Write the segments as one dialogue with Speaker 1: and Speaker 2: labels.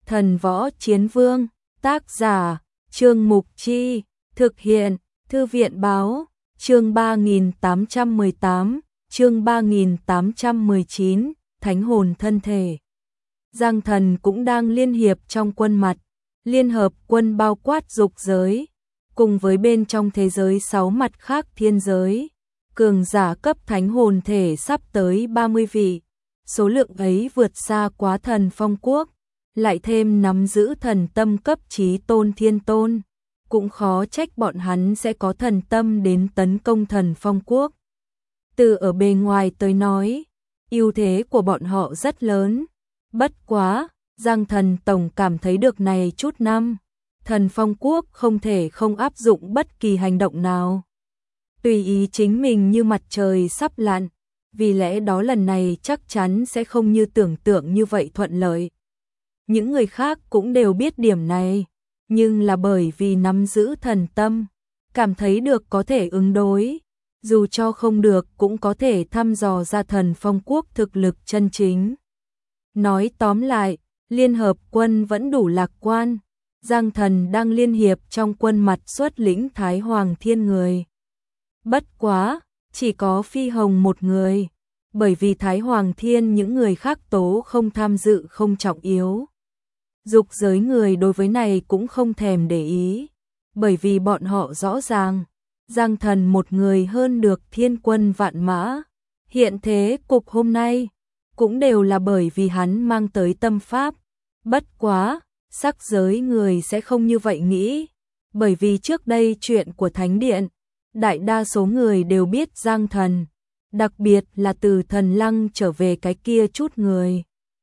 Speaker 1: Thần Võ Chiến Vương, tác giả, Trương Mục Chi, thực hiện, Thư viện Báo, chương 3818, chương 3819, Thánh hồn thân thể. Giang Thần cũng đang liên hiệp trong quân mặt, liên hợp quân bao quát dục giới, cùng với bên trong thế giới 6 mặt khác thiên giới. Cường giả cấp thánh hồn thể sắp tới 30 vị, số lượng ấy vượt xa quá Thần Phong Quốc, lại thêm nắm giữ thần tâm cấp chí tôn thiên tôn, cũng khó trách bọn hắn sẽ có thần tâm đến tấn công Thần Phong Quốc. Từ ở bề ngoài tới nói, ưu thế của bọn họ rất lớn, bất quá, Giang Thần tổng cảm thấy được này chút năm, Thần Phong Quốc không thể không áp dụng bất kỳ hành động nào. Tùy ý chính mình như mặt trời sắp lặn, vì lẽ đó lần này chắc chắn sẽ không như tưởng tượng như vậy thuận lợi. Những người khác cũng đều biết điểm này, nhưng là bởi vì nắm giữ thần tâm, cảm thấy được có thể ứng đối, dù cho không được cũng có thể thăm dò ra Thần Phong Quốc thực lực chân chính. Nói tóm lại, liên hợp quân vẫn đủ lạc quan, Giang Thần đang liên hiệp trong quân mặt xuất lĩnh Thái Hoàng Thiên người. Bất quá, chỉ có Phi Hồng một người, bởi vì Thái Hoàng Thiên những người khác tố không tham dự không trọng yếu. Dục giới người đối với này cũng không thèm để ý, bởi vì bọn họ rõ ràng, Giang Thần một người hơn được thiên quân vạn mã. Hiện thế cục hôm nay, cũng đều là bởi vì hắn mang tới tâm pháp. Bất quá, sắc giới người sẽ không như vậy nghĩ, bởi vì trước đây chuyện của Thánh Điện, đại đa số người đều biết Giang Thần, đặc biệt là từ Thần Lăng trở về cái kia chút người.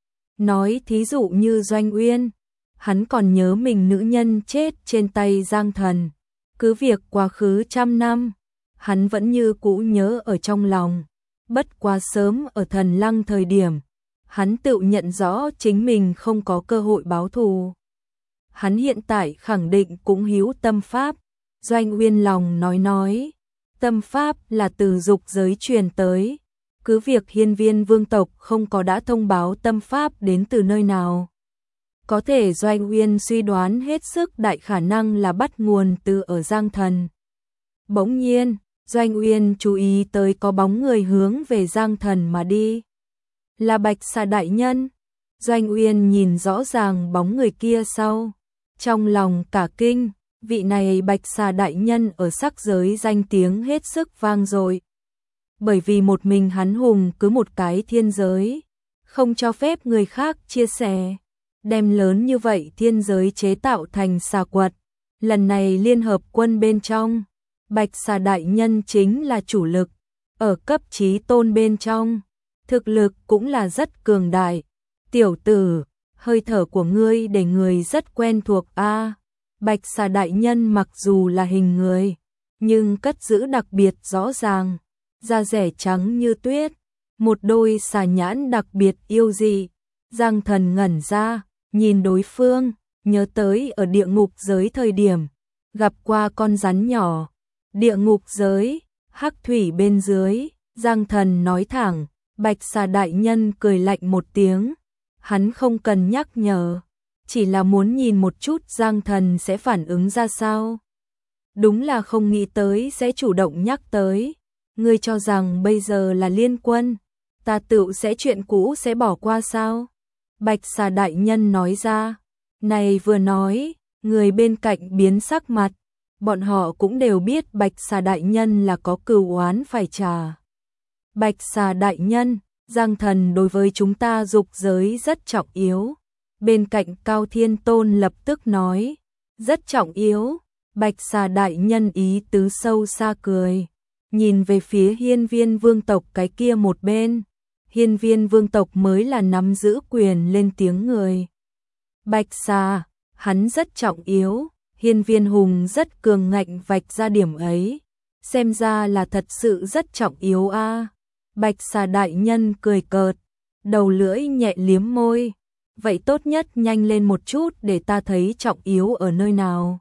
Speaker 1: Nói thí dụ như Doanh Uyên, hắn còn nhớ mình nữ nhân chết trên tay Giang Thần, cứ việc quá khứ 100 năm, hắn vẫn như cũ nhớ ở trong lòng. Bất quá sớm ở Thần Lăng thời điểm, hắn tự nhận rõ chính mình không có cơ hội báo thù. Hắn hiện tại khẳng định cũng hiếu tâm pháp. Doanh Uyên lòng nói, tâm pháp là từ dục giới truyền tới, cứ việc Hiên Viên vương tộc không có đã thông báo tâm pháp đến từ nơi nào. Có thể Doanh Uyên suy đoán hết sức đại khả năng là bắt nguồn từ ở Giang Thần. Bỗng nhiên, Doanh Uyên chú ý tới có bóng người hướng về Giang Thần mà đi. Là Bạch Xà đại nhân. Doanh Uyên nhìn rõ ràng bóng người kia sau, trong lòng cả kinh, vị này Bạch Xà đại nhân ở sắc giới danh tiếng hết sức vang dội. Bởi vì một mình hắn hùng cứ một cái thiên giới, không cho phép người khác chia sẻ, đem lớn như vậy thiên giới chế tạo thành xà quật. Lần này liên hợp quân bên trong, Bạch Xà đại nhân chính là chủ lực, ở cấp chí tôn bên trong, thực lực cũng là rất cường đại. Tiểu tử, hơi thở của ngươi để người rất quen thuộc a. Bạch Xà đại nhân mặc dù là hình người, nhưng cất giữ đặc biệt rõ ràng, da rẻ trắng như tuyết, một đôi xà nhãn đặc biệt yêu dị. Giang Thần ngẩn ra, nhìn đối phương, nhớ tới ở địa ngục giới thời điểm, gặp qua con rắn nhỏ. Địa ngục giới, hắc thủy bên dưới, Giang Thần nói thẳng. Bạch Xà đại nhân cười lạnh một tiếng, hắn không cần nhắc nhở, chỉ là muốn nhìn một chút Giang Thần sẽ phản ứng ra sao. Đúng là không nghĩ tới sẽ chủ động nhắc tới. Ngươi cho rằng bây giờ là liên quân, ta tựu sẽ chuyện cũ sẽ bỏ qua sao? Bạch Xà đại nhân nói ra. Này vừa nói, người bên cạnh biến sắc mặt, bọn họ cũng đều biết Bạch Xà đại nhân là có cừu oán phải trả. Bạch Xà đại nhân, Giang Thần đối với chúng ta dục giới rất trọng yếu. Bên cạnh Cao Thiên Tôn lập tức nói, rất trọng yếu. Bạch Xà đại nhân ý tứ sâu xa cười, nhìn về phía Hiên Viên vương tộc cái kia một bên. Hiên Viên vương tộc mới là nắm giữ quyền lên tiếng người. Bạch Xà, hắn rất trọng yếu. Hiên Viên hùng rất cường ngạnh vạch ra điểm ấy, xem ra là thật sự rất trọng yếu a. Bạch Xà đại nhân cười cợt, đầu lưỡi nhẹ liếm môi. Vậy tốt nhất nhanh lên một chút để ta thấy trọng yếu ở nơi nào.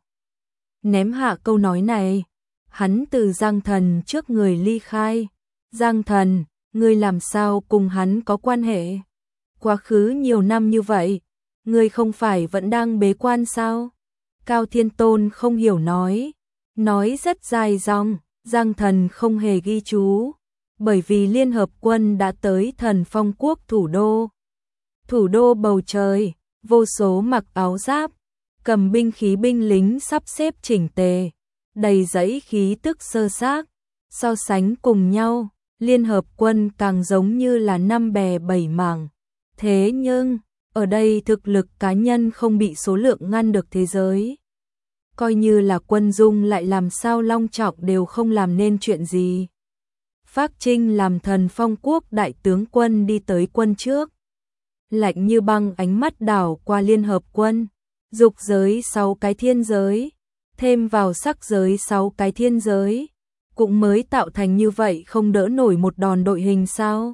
Speaker 1: Ném hạ câu nói này, hắn từ Giang Thần trước người ly khai. Giang Thần, ngươi làm sao cùng hắn có quan hệ? Quá khứ nhiều năm như vậy, Ngươi không phải vẫn đang bế quan sao? Cao Thiên Tôn không hiểu nói rất dài dòng, Giang Thần không hề ghi chú, bởi vì Liên Hợp Quân đã tới Thần Phong Quốc thủ đô. Thủ đô bầu trời, vô số mặc áo giáp, cầm binh khí binh lính sắp xếp chỉnh tề, đầy dẫy khí tức sơ xác, so sánh cùng nhau, Liên Hợp Quân càng giống như là năm bè bảy mảng. Thế nhưng, ở đây thực lực cá nhân không bị số lượng ngăn được thế giới. Coi như là quân dung lại làm sao long trọng đều không làm nên chuyện gì. Phác Trinh làm Thần Phong Quốc đại tướng quân đi tới quân trước. Lạnh như băng ánh mắt đảo qua Liên Hợp Quân, dục giới 6 cái thiên giới, thêm vào sắc giới 6 cái thiên giới, cũng mới tạo thành như vậy không đỡ nổi một đòn đội hình sao.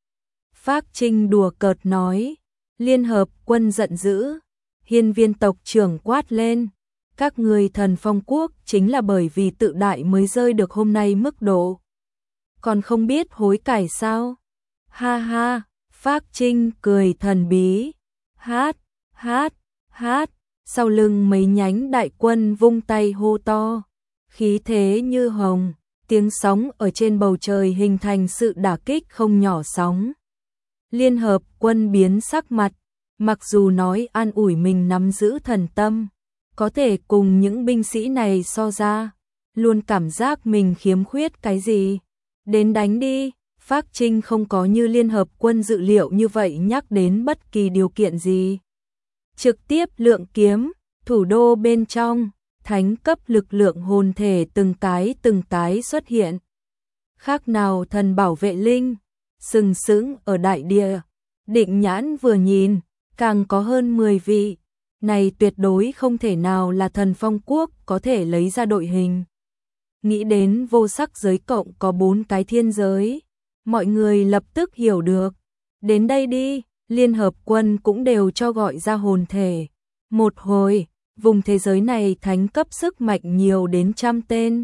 Speaker 1: Phác Trinh đùa cợt nói, Liên Hợp Quân giận dữ, Hiên Viên tộc trưởng quát lên, các người Thần Phong Quốc chính là bởi vì tự đại mới rơi được hôm nay mức độ. Còn không biết hối cải sao? Ha ha, Phác Trinh cười thần bí, hát, hát, hát, sau lưng mấy nhánh đại quân vung tay hô to, khí thế như hồng, tiếng sóng ở trên bầu trời hình thành sự đả kích không nhỏ sóng. Liên Hợp Quân biến sắc mặt, mặc dù nói an ủi mình nắm giữ thần tâm, có thể cùng những binh sĩ này so ra, luôn cảm giác mình khiếm khuyết cái gì. Đến đánh đi, Phác Trinh không có như Liên Hợp Quân dự liệu như vậy nhắc đến bất kỳ điều kiện gì. Trực tiếp lượng kiếm, thủ đô bên trong, thánh cấp lực lượng hồn thể từng cái xuất hiện. Khác nào thần bảo vệ linh, sừng sững ở đại địa, Định Nhãn vừa nhìn, càng có hơn 10 vị. Này tuyệt đối không thể nào là Thần Phong Quốc có thể lấy ra đội hình. Nghĩ đến vô sắc giới cộng có 4 cái thiên giới, mọi người lập tức hiểu được. Đến đây đi, Liên Hợp Quân cũng đều cho gọi ra hồn thể. Một hồi, vùng thế giới này thánh cấp sức mạnh nhiều đến 100 tên.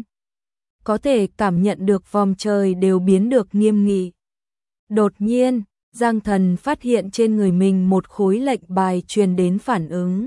Speaker 1: Có thể cảm nhận được vòm trời đều biến được nghiêm nghị. Đột nhiên, Giang Thần phát hiện trên người mình một khối lệnh bài truyền đến phản ứng.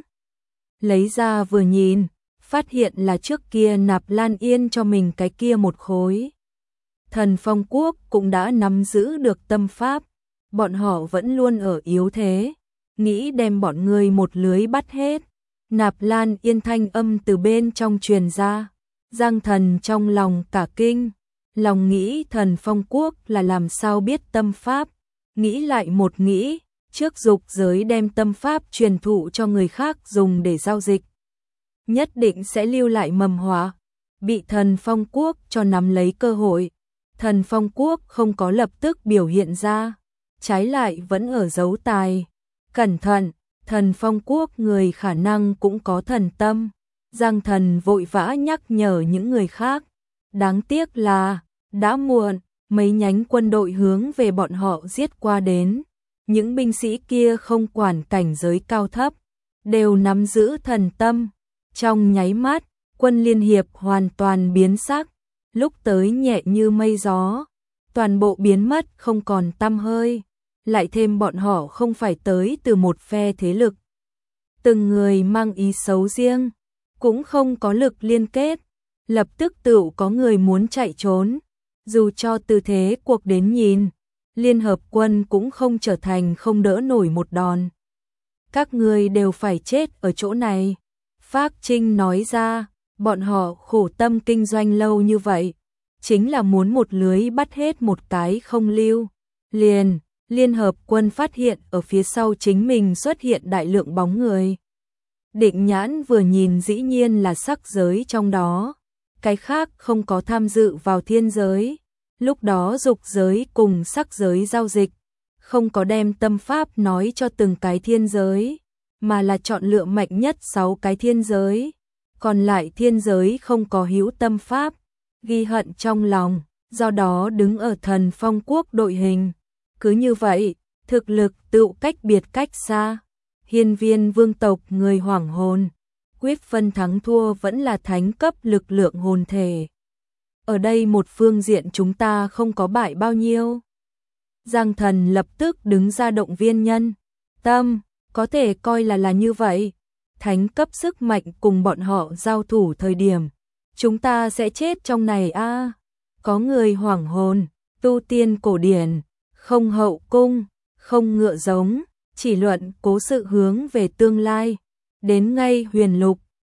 Speaker 1: Lấy ra vừa nhìn, phát hiện là trước kia Nạp Lan Yên cho mình cái kia một khối. Thần Phong Quốc cũng đã nắm giữ được tâm pháp, bọn họ vẫn luôn ở yếu thế, nghĩ đem bọn người một lưới bắt hết. Nạp Lan Yên thanh âm từ bên trong truyền ra, Giang Thần trong lòng cả kinh, lòng nghĩ Thần Phong Quốc là làm sao biết tâm pháp, nghĩ lại một nghĩ, trước dục giới đem tâm pháp truyền thụ cho người khác dùng để giao dịch. Nhất định sẽ lưu lại mầm họa, bị Thần Phong Quốc cho nắm lấy cơ hội. Thần Phong Quốc không có lập tức biểu hiện ra, trái lại vẫn ở giấu tài. Cẩn thận, Thần Phong Quốc người khả năng cũng có thần tâm. Giang Thần vội vã nhắc nhở những người khác. Đáng tiếc là, đã muộn, mấy nhánh quân đội hướng về bọn họ giết qua đến. Những binh sĩ kia không quản cảnh giới cao thấp, đều nắm giữ thần tâm. Trong nháy mắt, quân liên hiệp hoàn toàn biến sắc, lúc tới nhẹ như mây gió, toàn bộ biến mất không còn tăm hơi, lại thêm bọn họ không phải tới từ một phe thế lực. Từng người mang ý xấu riêng, cũng không có lực liên kết, lập tức tự có người muốn chạy trốn, dù cho tư thế cuộc đến nhìn, Liên Hợp Quân cũng không trở thành không đỡ nổi một đòn. Các người đều phải chết ở chỗ này. Phác Trinh nói ra, bọn họ khổ tâm kinh doanh lâu như vậy, chính là muốn một lưới bắt hết một cái không lưu. Liên Hợp Quân phát hiện ở phía sau chính mình xuất hiện đại lượng bóng người. Định Nhãn vừa nhìn dĩ nhiên là sắc giới trong đó, cái khác không có tham dự vào thiên giới. Lúc đó dục giới cùng sắc giới giao dịch, không có đem tâm pháp nói cho từng cái thiên giới, mà là chọn lựa mạnh nhất 6 cái thiên giới, còn lại thiên giới không có hữu tâm pháp, ghi hận trong lòng, do đó đứng ở Thần Phong Quốc đội hình. Cứ như vậy, thực lực tự cách biệt cách xa. Hiên Viên vương tộc người hoảng hồn, quyết phân thắng thua vẫn là thánh cấp lực lượng hồn thể. Ở đây một phương diện chúng ta không có bại bao nhiêu. Giang Thần lập tức đứng ra động viên nhân tâm, có thể coi là như vậy. Thánh cấp sức mạnh cùng bọn họ giao thủ thời điểm, chúng ta sẽ chết trong này a. Có người hoảng hồn, tu tiên cổ điển, không hậu cung, không ngựa giống, chỉ luận cố sự hướng về tương lai. Đến ngay huyền lục,